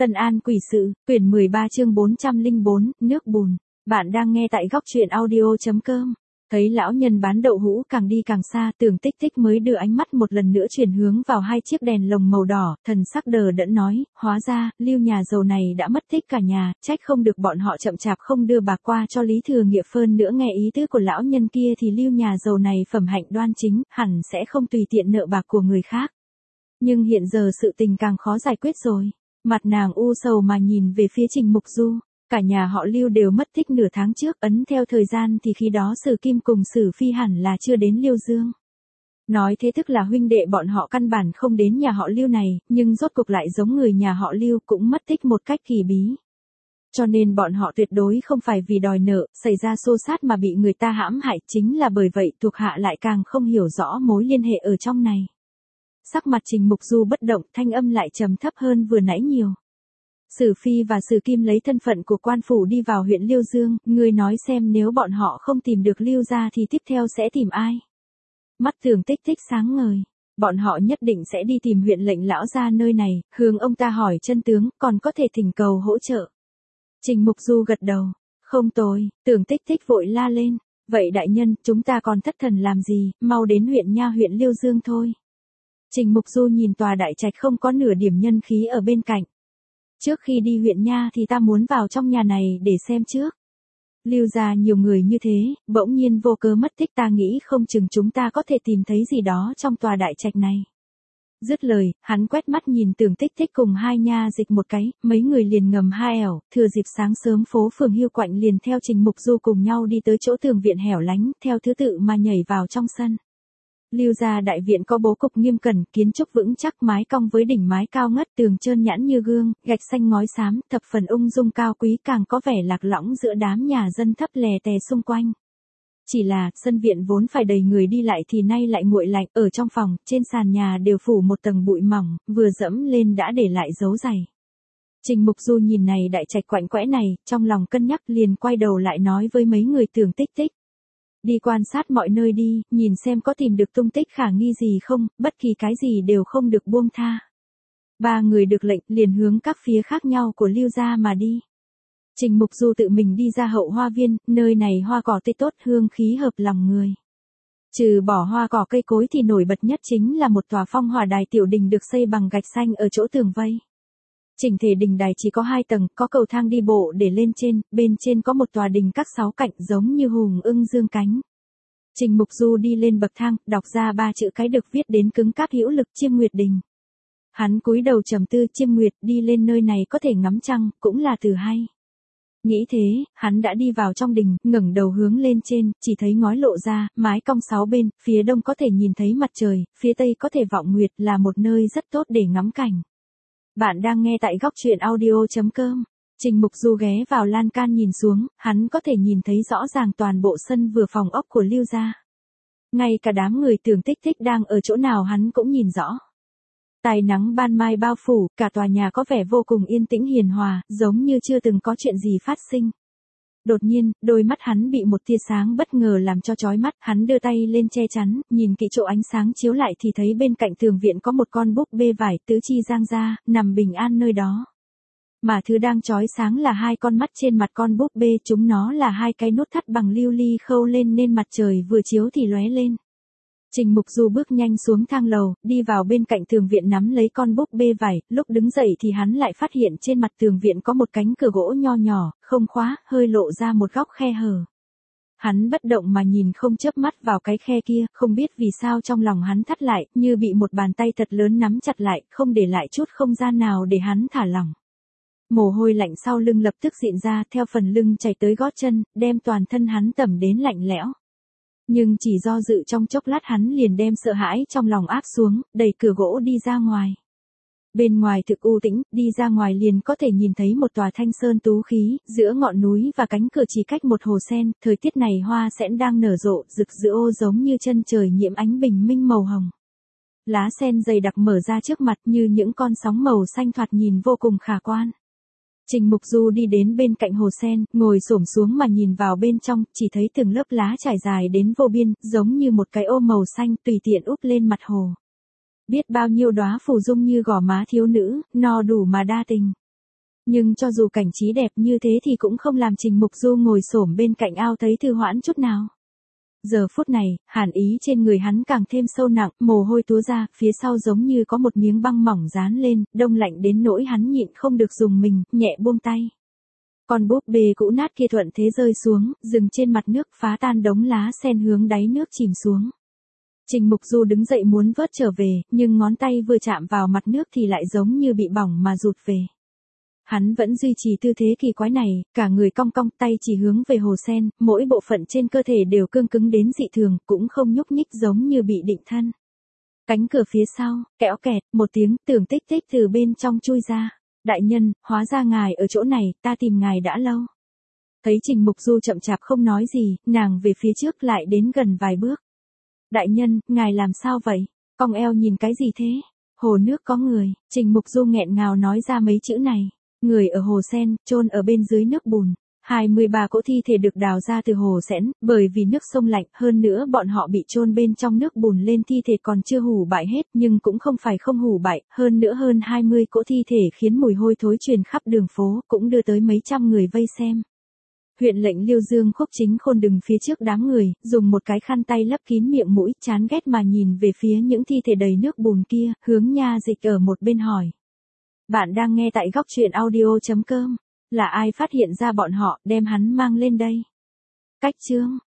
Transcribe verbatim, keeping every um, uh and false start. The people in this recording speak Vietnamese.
Tân An Quỷ Sự, quyển mười ba chương bốn trăm lẻ bốn, nước bùn. Bạn đang nghe tại góc truyện audio.com. Thấy lão nhân bán đậu hũ càng đi càng xa, Tưởng Tích Tích mới đưa ánh mắt một lần nữa chuyển hướng vào hai chiếc đèn lồng màu đỏ, thần sắc đờ đẫn nói, hóa ra, Lưu nhà giàu này đã mất tích cả nhà, trách không được bọn họ chậm chạp không đưa bạc qua cho Lý Thừa Nghiệp. Hơn nữa nghe ý tứ của lão nhân kia thì Lưu nhà giàu này phẩm hạnh đoan chính, hẳn sẽ không tùy tiện nợ bạc của người khác. Nhưng hiện giờ sự tình càng khó giải quyết rồi. Mặt nàng u sầu mà nhìn về phía Trình Mục Du, cả nhà họ Lưu đều mất tích nửa tháng trước, ấn theo thời gian thì khi đó Sử Kim cùng Sử Phi hẳn là chưa đến Liêu Dương. Nói thế tức là huynh đệ bọn họ căn bản không đến nhà họ Lưu này, nhưng rốt cuộc lại giống người nhà họ Lưu cũng mất tích một cách kỳ bí. Cho nên bọn họ tuyệt đối không phải vì đòi nợ, xảy ra xô xát mà bị người ta hãm hại, chính là bởi vậy thuộc hạ lại càng không hiểu rõ mối liên hệ ở trong này. Sắc mặt Trình Mục Du bất động, thanh âm lại trầm thấp hơn vừa nãy nhiều. Sử Phi và Sử Kim lấy thân phận của quan phủ đi vào huyện Liêu Dương, ngươi nói xem nếu bọn họ không tìm được Lưu gia thì tiếp theo sẽ tìm ai? Mắt Tưởng Tích Tích sáng ngời, bọn họ nhất định sẽ đi tìm huyện lệnh lão gia nơi này, hướng ông ta hỏi chân tướng, còn có thể thỉnh cầu hỗ trợ. Trình Mục Du gật đầu, không tồi. Tưởng Tích Tích vội la lên, vậy đại nhân, chúng ta còn thất thần làm gì, mau đến huyện nha huyện Liêu Dương thôi. Trình Mục Du nhìn tòa đại trạch không có nửa điểm nhân khí ở bên cạnh. Trước khi đi huyện nha thì ta muốn vào trong nhà này để xem trước. Lưu gia nhiều người như thế, bỗng nhiên vô cớ mất tích, ta nghĩ không chừng chúng ta có thể tìm thấy gì đó trong tòa đại trạch này. Dứt lời, hắn quét mắt nhìn Tưởng Tích Tích cùng hai nha dịch một cái, mấy người liền ngầm hai ẻo, thừa dịp sáng sớm phố phường Hiêu Quạnh liền theo Trình Mục Du cùng nhau đi tới chỗ tường viện hẻo lánh, theo thứ tự mà nhảy vào trong sân. Lưu gia đại viện có bố cục nghiêm cẩn, kiến trúc vững chắc, mái cong với đỉnh mái cao ngất, tường trơn nhẵn như gương, gạch xanh ngói xám, thập phần ung dung cao quý, càng có vẻ lạc lõng giữa đám nhà dân thấp lè tè xung quanh. Chỉ là, sân viện vốn phải đầy người đi lại thì nay lại nguội lạnh, ở trong phòng, trên sàn nhà đều phủ một tầng bụi mỏng, vừa dẫm lên đã để lại dấu giày. Trình Mục Du nhìn này đại trạch quạnh quẽ này, trong lòng cân nhắc liền quay đầu lại nói với mấy người Tưởng Tích Tích. Đi quan sát mọi nơi đi, nhìn xem có tìm được tung tích khả nghi gì không, bất kỳ cái gì đều không được buông tha. Ba người được lệnh liền hướng các phía khác nhau của Lưu gia mà đi. Trình Mục Du tự mình đi ra hậu hoa viên, nơi này hoa cỏ tươi tốt, hương khí hợp lòng người. Trừ bỏ hoa cỏ cây cối thì nổi bật nhất chính là một tòa phong hỏa đài tiểu đình được xây bằng gạch xanh ở chỗ tường vây. Chỉnh thể đình đài chỉ có hai tầng, có cầu thang đi bộ để lên trên, bên trên có một tòa đình các sáu cạnh giống như hùng ưng dương cánh. Trình Mục Du đi lên bậc thang, đọc ra ba chữ cái được viết đến cứng cáp hữu lực, Chiêm Nguyệt Đình. Hắn cúi đầu trầm tư, Chiêm Nguyệt, đi lên nơi này có thể ngắm trăng, cũng là từ hay. Nghĩ thế, hắn đã đi vào trong đình, ngẩng đầu hướng lên trên, chỉ thấy ngói lộ ra, mái cong sáu bên, phía đông có thể nhìn thấy mặt trời, phía tây có thể vọng nguyệt, là một nơi rất tốt để ngắm cảnh. Bạn đang nghe tại góc truyện audio.com. Trình Mục Du ghé vào lan can nhìn xuống, hắn có thể nhìn thấy rõ ràng toàn bộ sân vừa phòng ốc của Lưu gia. Ngay cả đám người Tưởng Tích Tích đang ở chỗ nào hắn cũng nhìn rõ. Tài nắng ban mai bao phủ, cả tòa nhà có vẻ vô cùng yên tĩnh hiền hòa, giống như chưa từng có chuyện gì phát sinh. Đột nhiên, đôi mắt hắn bị một tia sáng bất ngờ làm cho chói mắt, hắn đưa tay lên che chắn, nhìn kỹ chỗ ánh sáng chiếu lại thì thấy bên cạnh tường viện có một con búp bê vải tứ chi giang ra, nằm bình an nơi đó. Mà thứ đang chói sáng là hai con mắt trên mặt con búp bê, chúng nó là hai cái nút thắt bằng lưu ly khâu lên nên mặt trời vừa chiếu thì lóe lên. Trình Mục Du bước nhanh xuống thang lầu, đi vào bên cạnh tường viện nắm lấy con búp bê vải, lúc đứng dậy thì hắn lại phát hiện trên mặt tường viện có một cánh cửa gỗ nho nhỏ, không khóa, hơi lộ ra một góc khe hở. Hắn bất động mà nhìn không chớp mắt vào cái khe kia, không biết vì sao trong lòng hắn thắt lại, như bị một bàn tay thật lớn nắm chặt lại, không để lại chút không gian nào để hắn thả lỏng. Mồ hôi lạnh sau lưng lập tức diễn ra, theo phần lưng chảy tới gót chân, đem toàn thân hắn tẩm đến lạnh lẽo. Nhưng chỉ do dự trong chốc lát hắn liền đem sợ hãi trong lòng áp xuống, đẩy cửa gỗ đi ra ngoài. Bên ngoài thực u tĩnh, đi ra ngoài liền có thể nhìn thấy một tòa thanh sơn tú khí, giữa ngọn núi và cánh cửa chỉ cách một hồ sen, thời tiết này hoa sen đang nở rộ, rực rỡ giống như chân trời nhiễm ánh bình minh màu hồng. Lá sen dày đặc mở ra trước mặt như những con sóng màu xanh thoạt nhìn vô cùng khả quan. Trình Mục Du đi đến bên cạnh hồ sen, ngồi xổm xuống mà nhìn vào bên trong, chỉ thấy từng lớp lá trải dài đến vô biên, giống như một cái ô màu xanh tùy tiện úp lên mặt hồ. Biết bao nhiêu đóa phù dung như gò má thiếu nữ, no đủ mà đa tình. Nhưng cho dù cảnh trí đẹp như thế thì cũng không làm Trình Mục Du ngồi xổm bên cạnh ao thấy thư hoãn chút nào. Giờ phút này, hàn ý trên người hắn càng thêm sâu nặng, mồ hôi túa ra, phía sau giống như có một miếng băng mỏng dán lên, đông lạnh đến nỗi hắn nhịn không được dùng mình, nhẹ buông tay. Con búp bê cũ nát kia thuận thế rơi xuống, dừng trên mặt nước, phá tan đống lá sen hướng đáy nước chìm xuống. Trình Mục Du đứng dậy muốn vớt trở về, nhưng ngón tay vừa chạm vào mặt nước thì lại giống như bị bỏng mà rụt về. Hắn vẫn duy trì tư thế kỳ quái này, cả người cong cong, tay chỉ hướng về hồ sen, mỗi bộ phận trên cơ thể đều cương cứng đến dị thường, cũng không nhúc nhích giống như bị định thân. Cánh cửa phía sau, kẽo kẹt, một tiếng Tưởng Tích Tích từ bên trong chui ra. Đại nhân, hóa ra ngài ở chỗ này, ta tìm ngài đã lâu. Thấy Trình Mục Du chậm chạp không nói gì, nàng về phía trước lại đến gần vài bước. Đại nhân, ngài làm sao vậy? Cong eo nhìn cái gì thế? Hồ nước có người, Trình Mục Du nghẹn ngào nói ra mấy chữ này. Người ở hồ sen, chôn ở bên dưới nước bùn. hai mươi ba cỗ thi thể được đào ra từ hồ sẽn, bởi vì nước sông lạnh, hơn nữa bọn họ bị chôn bên trong nước bùn lên thi thể còn chưa hủ bại hết, nhưng cũng không phải không hủ bại, hơn nữa hơn hai mươi cỗ thi thể khiến mùi hôi thối truyền khắp đường phố, cũng đưa tới mấy trăm người vây xem. Huyện lệnh Liêu Dương Khúc Chính Khôn đứng phía trước đám người, dùng một cái khăn tay lấp kín miệng mũi, chán ghét mà nhìn về phía những thi thể đầy nước bùn kia, hướng Nha Dịch ở một bên hỏi. Bạn đang nghe tại góc truyện audio chấm com. Là ai phát hiện ra bọn họ, đem hắn mang lên đây? Cách chương